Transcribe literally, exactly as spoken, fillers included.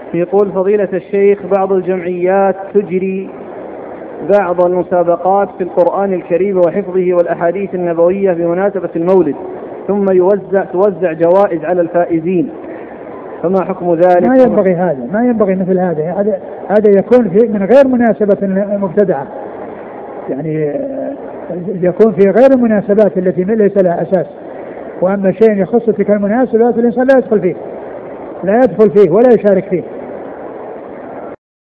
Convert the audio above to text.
يقول فضيلة الشيخ بعض الجمعيات تجري بعض المسابقات في القرآن الكريم وحفظه والأحاديث النبوية بمناسبة المولد، ثم يوزع توزع جوائز على الفائزين، فما حكم ذلك؟ ما ينبغي هذا، ما ينبغي مثل هذا. هذا هذا يكون في من غير مناسبة مبتدعة، يعني يكون في غير المناسبات التي ليس لها أساس. وأما شيء يخص تلك المناسبات الإنسان لا يدخل فيه لا يدخل فيه ولا يشارك فيه.